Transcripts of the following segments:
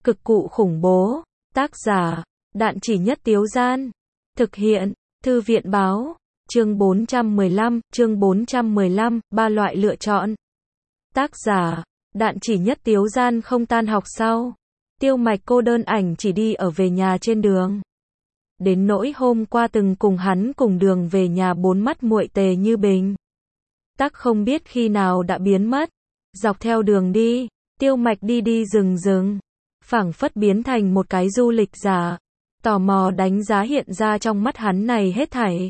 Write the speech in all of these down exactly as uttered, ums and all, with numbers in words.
Cực cụ khủng bố. Tác giả, Đạn Chỉ Nhất Tiếu Gian. Thực hiện, Thư viện Báo. Chương bốn trăm mười lăm, chương bốn trăm mười lăm, ba loại lựa chọn. Tác giả, Đạn Chỉ Nhất Tiếu Gian. Không tan học sau. Tiêu Mạch cô đơn ảnh chỉ đi ở về nhà trên đường. Đến nỗi hôm qua từng cùng hắn cùng đường về nhà bốn mắt muội Tề Như Bình. Tắc không biết khi nào đã biến mất. Dọc theo đường đi, Tiêu Mạch đi đi rừng rừng, phảng phất biến thành một cái du lịch giả. Tò mò đánh giá hiện ra trong mắt hắn này hết thảy.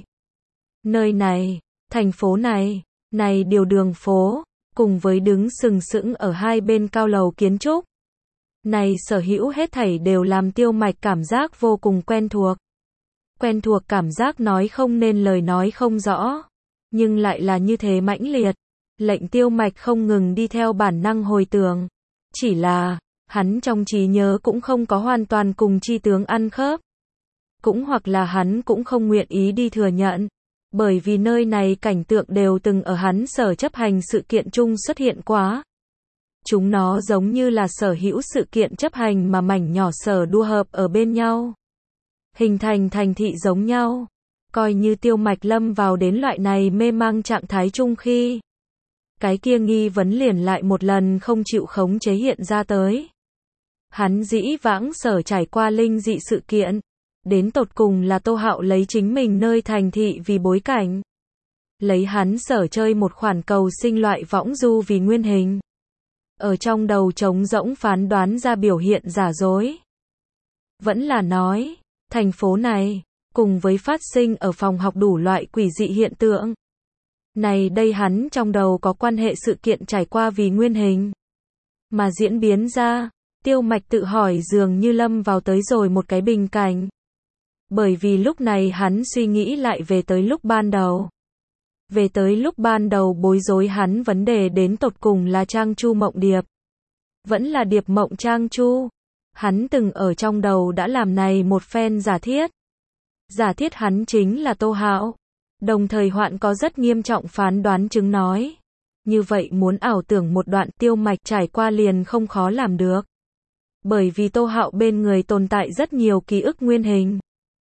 Nơi này, thành phố này, này điều đường phố, cùng với đứng sừng sững ở hai bên cao lầu kiến trúc. Này sở hữu hết thảy đều làm Tiêu Mạch cảm giác vô cùng quen thuộc. Quen thuộc cảm giác nói không nên lời nói không rõ, nhưng lại là như thế mãnh liệt, lệnh Tiêu Mạch không ngừng đi theo bản năng hồi tưởng. Chỉ là, hắn trong trí nhớ cũng không có hoàn toàn cùng chi tướng ăn khớp. Cũng hoặc là hắn cũng không nguyện ý đi thừa nhận, bởi vì nơi này cảnh tượng đều từng ở hắn sở chấp hành sự kiện chung xuất hiện quá. Chúng nó giống như là sở hữu sự kiện chấp hành mà mảnh nhỏ sở đua hợp ở bên nhau, hình thành thành thị giống nhau. Coi như Tiêu Mạch lâm vào đến loại này mê mang trạng thái chung khi, cái kia nghi vấn liền lại một lần không chịu khống chế hiện ra tới. Hắn dĩ vãng sở trải qua linh dị sự kiện, đến tột cùng là Tô Hạo lấy chính mình nơi thành thị vì bối cảnh, lấy hắn sở chơi một khoản cầu sinh loại võng du vì nguyên hình, ở trong đầu trống rỗng phán đoán ra biểu hiện giả dối. Vẫn là nói, thành phố này, cùng với phát sinh ở phòng học đủ loại quỷ dị hiện tượng. Này đây hắn trong đầu có quan hệ sự kiện trải qua vì nguyên hình, mà diễn biến ra, Tiêu Mạch tự hỏi dường như lâm vào tới rồi một cái bình cảnh. Bởi vì lúc này hắn suy nghĩ lại về tới lúc ban đầu. Về tới lúc ban đầu bối rối hắn vấn đề đến tột cùng là Trang Chu Mộng Điệp. Vẫn là Điệp Mộng Trang Chu. Hắn từng ở trong đầu đã làm này một phen giả thiết. Giả thiết hắn chính là Tô Hạo. Đồng thời hoạn có rất nghiêm trọng phán đoán chứng nói. Như vậy muốn ảo tưởng một đoạn Tiêu Mạch trải qua liền không khó làm được. Bởi vì Tô Hạo bên người tồn tại rất nhiều ký ức nguyên hình.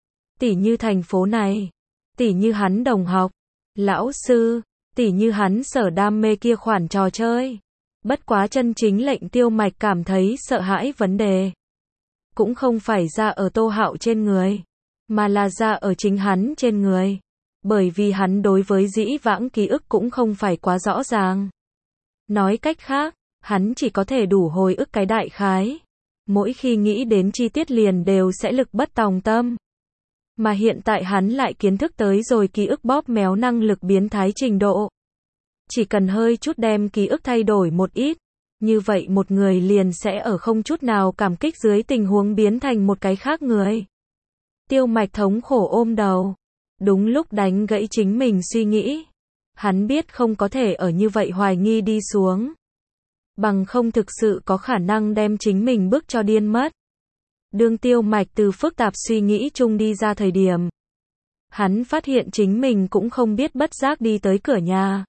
Tỉ như thành phố này, tỉ như hắn đồng học, lão sư, tỉ như hắn sở đam mê kia khoản trò chơi. Bất quá chân chính lệnh Tiêu Mạch cảm thấy sợ hãi vấn đề, cũng không phải ra ở Tô Hạo trên người, mà là ra ở chính hắn trên người. Bởi vì hắn đối với dĩ vãng ký ức cũng không phải quá rõ ràng. Nói cách khác, hắn chỉ có thể đủ hồi ức cái đại khái. Mỗi khi nghĩ đến chi tiết liền đều sẽ lực bất tòng tâm. Mà hiện tại hắn lại kiến thức tới rồi ký ức bóp méo năng lực biến thái trình độ. Chỉ cần hơi chút đem ký ức thay đổi một ít, như vậy một người liền sẽ ở không chút nào cảm kích dưới tình huống biến thành một cái khác người. Tiêu Mạch thống khổ ôm đầu. Đúng lúc đánh gãy chính mình suy nghĩ. Hắn biết không có thể ở như vậy hoài nghi đi xuống. Bằng không thực sự có khả năng đem chính mình bức cho điên mất. Đương Tiêu Mạch từ phức tạp suy nghĩ chung đi ra thời điểm, hắn phát hiện chính mình cũng không biết bất giác đi tới cửa nhà.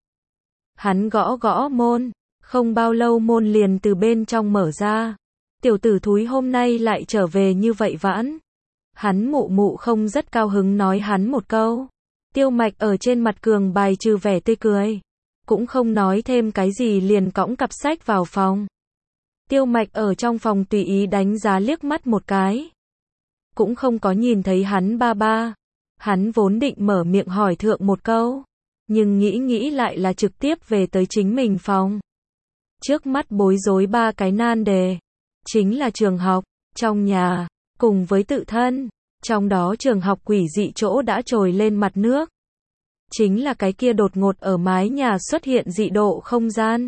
Hắn gõ gõ môn, không bao lâu môn liền từ bên trong mở ra. Tiểu tử thúi hôm nay lại trở về như vậy vãn. Hắn mụ mụ không rất cao hứng nói hắn một câu. Tiêu Mạch ở trên mặt cường bài trừ vẻ tươi cười, cũng không nói thêm cái gì liền cõng cặp sách vào phòng. Tiêu Mạch ở trong phòng tùy ý đánh giá liếc mắt một cái, cũng không có nhìn thấy hắn ba ba. Hắn vốn định mở miệng hỏi thượng một câu, nhưng nghĩ nghĩ lại là trực tiếp về tới chính mình phòng. Trước mắt bối rối ba cái nan đề, chính là trường học, trong nhà, cùng với tự thân. Trong đó trường học quỷ dị chỗ đã trồi lên mặt nước. Chính là cái kia đột ngột ở mái nhà xuất hiện dị độ không gian.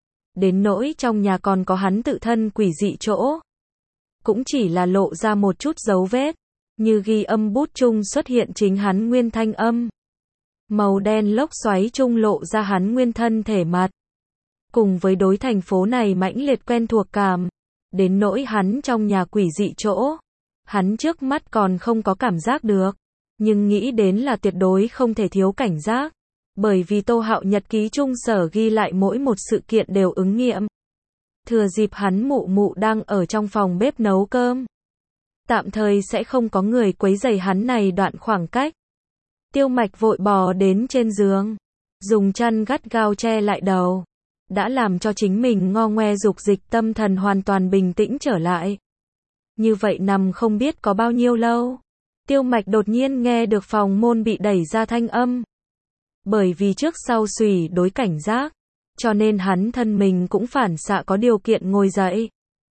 Đến nỗi trong nhà còn có hắn tự thân quỷ dị chỗ, cũng chỉ là lộ ra một chút dấu vết, như ghi âm bút chung xuất hiện chính hắn nguyên thanh âm. Màu đen lốc xoáy chung lộ ra hắn nguyên thân thể mặt. Cùng với đối thành phố này mãnh liệt quen thuộc cảm, đến nỗi hắn trong nhà quỷ dị chỗ, hắn trước mắt còn không có cảm giác được, nhưng nghĩ đến là tuyệt đối không thể thiếu cảnh giác. Bởi vì Tô Hạo nhật ký chung sở ghi lại mỗi một sự kiện đều ứng nghiệm. thừa dịp hắn mụ mụ đang ở trong phòng bếp nấu cơm. Tạm thời sẽ không có người quấy rầy hắn này đoạn khoảng cách. Tiêu Mạch vội bò đến trên giường, dùng chăn gắt gao che lại đầu, đã làm cho chính mình ngo ngoe dục dịch, tâm thần hoàn toàn bình tĩnh trở lại. Như vậy nằm không biết có bao nhiêu lâu, Tiêu Mạch đột nhiên nghe được phòng môn bị đẩy ra thanh âm. Bởi vì trước sau suy đối cảnh giác, cho nên hắn thân mình cũng phản xạ có điều kiện ngồi dậy.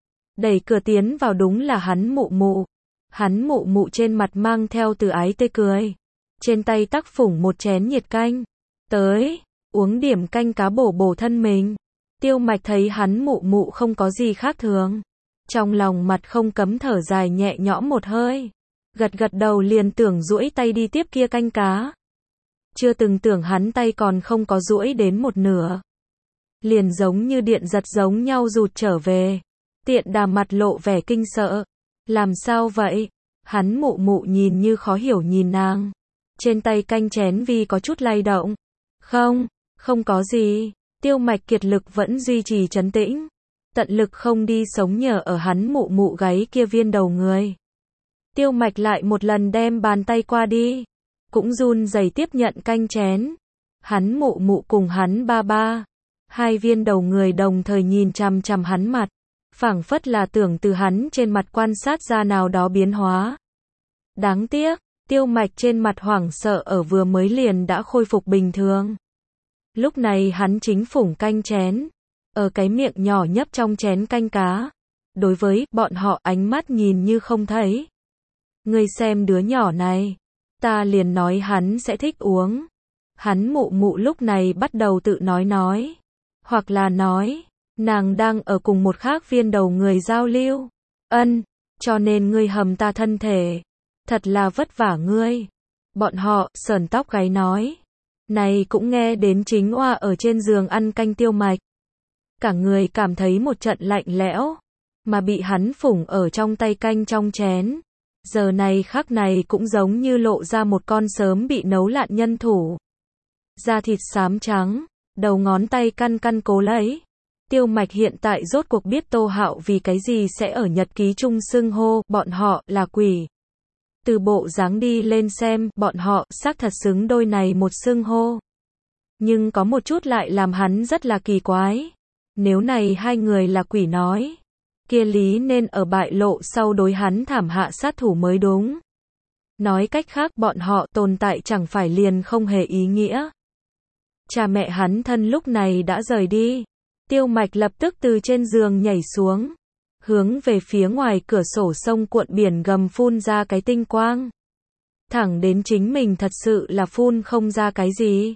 Đẩy cửa tiến vào đúng là hắn mụ mụ. Hắn mụ mụ trên mặt mang theo từ ái tươi cười, trên tay tắc phủng một chén nhiệt canh. Tới, uống điểm canh cá bổ bổ thân mình. Tiêu Mạch thấy hắn mụ mụ không có gì khác thường, trong lòng mặt không cấm thở dài nhẹ nhõm một hơi, gật gật đầu liền tưởng duỗi tay đi tiếp kia canh cá. Chưa từng tưởng hắn tay còn không có duỗi đến một nửa, liền giống như điện giật giống nhau rụt trở về. Tiện Đà mặt lộ vẻ kinh sợ. Làm sao vậy? Hắn mụ mụ nhìn như khó hiểu nhìn nàng. Trên tay canh chén vì có chút lay động. Không, không có gì. Tiêu Mạch kiệt lực vẫn duy trì trấn tĩnh, tận lực không đi sống nhờ ở hắn mụ mụ gáy kia viên đầu người. Tiêu Mạch lại một lần đem bàn tay qua đi, cũng run rẩy tiếp nhận canh chén. Hắn mụ mụ cùng hắn ba ba, hai viên đầu người đồng thời nhìn chằm chằm hắn mặt, phảng phất là tưởng từ hắn trên mặt quan sát ra nào đó biến hóa. Đáng tiếc, Tiêu Mạch trên mặt hoảng sợ ở vừa mới liền đã khôi phục bình thường. Lúc này hắn chính phủng canh chén, ở cái miệng nhỏ nhấp trong chén canh cá. Đối với bọn họ ánh mắt nhìn như không thấy. Ngươi xem đứa nhỏ này, ta liền nói hắn sẽ thích uống. Hắn mụ mụ lúc này bắt đầu tự nói nói, hoặc là nói, nàng đang ở cùng một khác viên đầu người giao lưu. Ân, cho nên ngươi hầm ta thân thể, thật là vất vả ngươi. Bọn họ sờn tóc gáy nói. Này cũng nghe đến chính oa ở trên giường ăn canh Tiêu Mạch. Cả người cảm thấy một trận lạnh lẽo, mà bị hắn phủng ở trong tay canh trong chén. Giờ này khắc này cũng giống như lộ ra một con sớm bị nấu lạn nhân thủ. Da thịt xám trắng, đầu ngón tay căn căn cố lấy. Tiêu Mạch hiện tại rốt cuộc biết Tô Hạo vì cái gì sẽ ở nhật ký chung xưng hô bọn họ là quỷ. Từ bộ dáng đi lên xem, bọn họ xác thật xứng đôi này một xưng hô. Nhưng có một chút lại làm hắn rất là kỳ quái. Nếu này hai người là quỷ nói, kia lý nên ở bại lộ sau đối hắn thảm hạ sát thủ mới đúng. Nói cách khác bọn họ tồn tại chẳng phải liền không hề ý nghĩa. Cha mẹ hắn thân lúc này đã rời đi. Tiêu Mạch lập tức từ trên giường nhảy xuống, hướng về phía ngoài cửa sổ sông cuộn biển gầm phun ra cái tinh quang. Thẳng đến chính mình thật sự là phun không ra cái gì.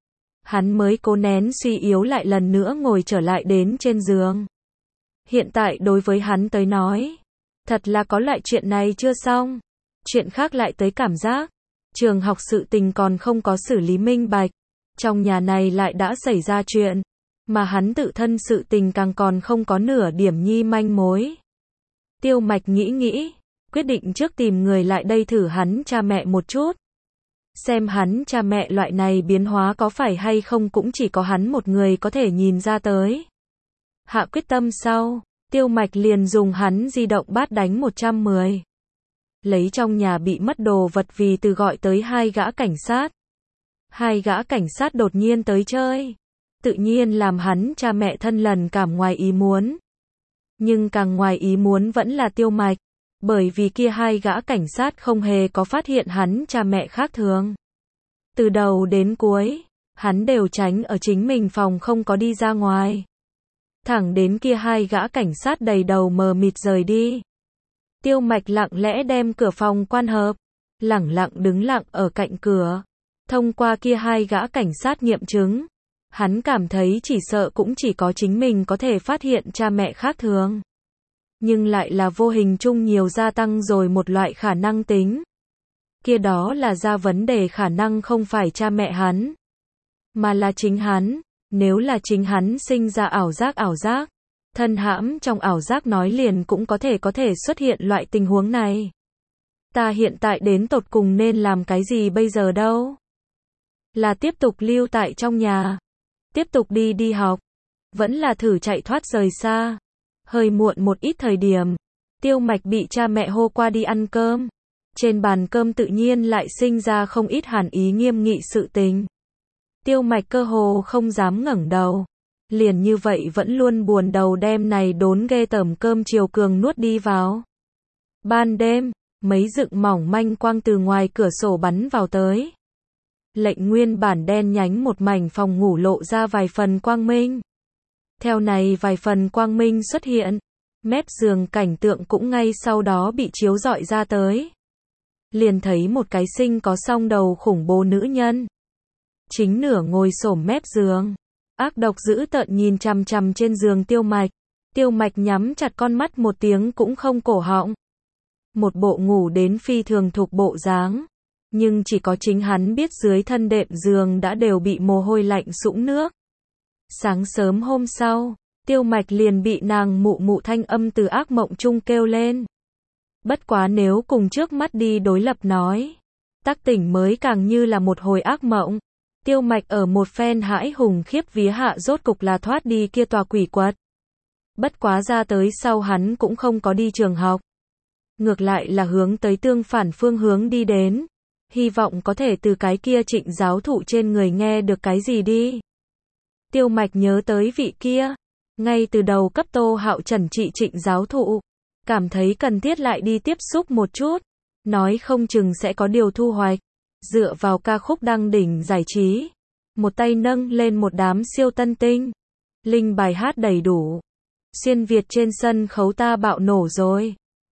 Hắn mới cố nén suy yếu lại lần nữa ngồi trở lại đến trên giường. Hiện tại đối với hắn tới nói, thật là có loại chuyện này chưa xong. Chuyện khác lại tới cảm giác, trường học sự tình còn không có xử lý minh bạch. Trong nhà này lại đã xảy ra chuyện, mà hắn tự thân sự tình càng còn không có nửa điểm nhi manh mối. Tiêu Mạch nghĩ nghĩ, quyết định trước tìm người lại đây thử hắn cha mẹ một chút. Xem hắn cha mẹ loại này biến hóa có phải hay không cũng chỉ có hắn một người có thể nhìn ra tới. Hạ quyết tâm sau, Tiêu Mạch liền dùng hắn di động bát đánh một trăm mười. Lấy trong nhà bị mất đồ vật vì từ gọi tới hai gã cảnh sát. Hai gã cảnh sát đột nhiên tới chơi, tự nhiên làm hắn cha mẹ thân lần cảm ngoài ý muốn. Nhưng càng ngoài ý muốn vẫn là Tiêu Mạch, bởi vì kia hai gã cảnh sát không hề có phát hiện hắn cha mẹ khác thường. Từ đầu đến cuối, hắn đều tránh ở chính mình phòng không có đi ra ngoài. Thẳng đến kia hai gã cảnh sát đầy đầu mờ mịt rời đi. Tiêu Mạch lặng lẽ đem cửa phòng quan hợp, lẳng lặng đứng lặng ở cạnh cửa. Thông qua kia hai gã cảnh sát nghiệm chứng, hắn cảm thấy chỉ sợ cũng chỉ có chính mình có thể phát hiện cha mẹ khác thường. Nhưng lại là vô hình chung nhiều gia tăng rồi một loại khả năng tính. Kia đó là ra vấn đề khả năng không phải cha mẹ hắn, mà là chính hắn. Nếu là chính hắn sinh ra ảo giác ảo giác, thân hãm trong ảo giác nói liền cũng có thể có thể xuất hiện loại tình huống này. Ta hiện tại đến tột cùng nên làm cái gì bây giờ đâu? Là tiếp tục lưu tại trong nhà, tiếp tục đi đi học, vẫn là thử chạy thoát rời xa? Hơi muộn một ít thời điểm, Tiêu Mạch bị cha mẹ hô qua đi ăn cơm. Trên bàn cơm tự nhiên lại sinh ra không ít hàn ý nghiêm nghị sự tình. Tiêu Mạch cơ hồ không dám ngẩng đầu. Liền như vậy vẫn luôn buồn đầu đem này đốn ghê tởm cơm chiều cường nuốt đi vào. Ban đêm, mấy dựng mỏng manh quang từ ngoài cửa sổ bắn vào tới. Lệnh nguyên bản đen nhánh một mảnh phòng ngủ lộ ra vài phần quang minh. Theo này vài phần quang minh xuất hiện, mép giường cảnh tượng cũng ngay sau đó bị chiếu rọi ra tới. Liền thấy một cái sinh có song đầu khủng bố nữ nhân. Chính nửa ngồi xổm mép giường. Ác độc dữ tợn nhìn chằm chằm trên giường Tiêu Mạch. Tiêu Mạch nhắm chặt con mắt một tiếng cũng không cổ họng. Một bộ ngủ đến phi thường thuộc bộ dáng. Nhưng chỉ có chính hắn biết dưới thân đệm giường đã đều bị mồ hôi lạnh sũng nước. Sáng sớm hôm sau, Tiêu Mạch liền bị nàng mụ mụ thanh âm từ ác mộng chung kêu lên. Bất quá nếu cùng trước mắt đi đối lập nói, tác tỉnh mới càng như là một hồi ác mộng. Tiêu Mạch ở một phen hãi hùng khiếp vía hạ rốt cục là thoát đi kia tòa quỷ quật. Bất quá ra tới sau hắn cũng không có đi trường học. Ngược lại là hướng tới tương phản phương hướng đi đến. Hy vọng có thể từ cái kia Trịnh giáo thụ trên người nghe được cái gì đi. Tiêu Mạch nhớ tới vị kia. Ngay từ đầu cấp Tô Hạo trần trị Trịnh giáo thụ. Cảm thấy cần thiết lại đi tiếp xúc một chút. Nói không chừng sẽ có điều thu hoạch. Dựa vào ca khúc đăng đỉnh giải trí. Một tay nâng lên một đám siêu tân tinh. Linh bài hát đầy đủ. Xuyên Việt trên sân khấu ta bạo nổ rồi.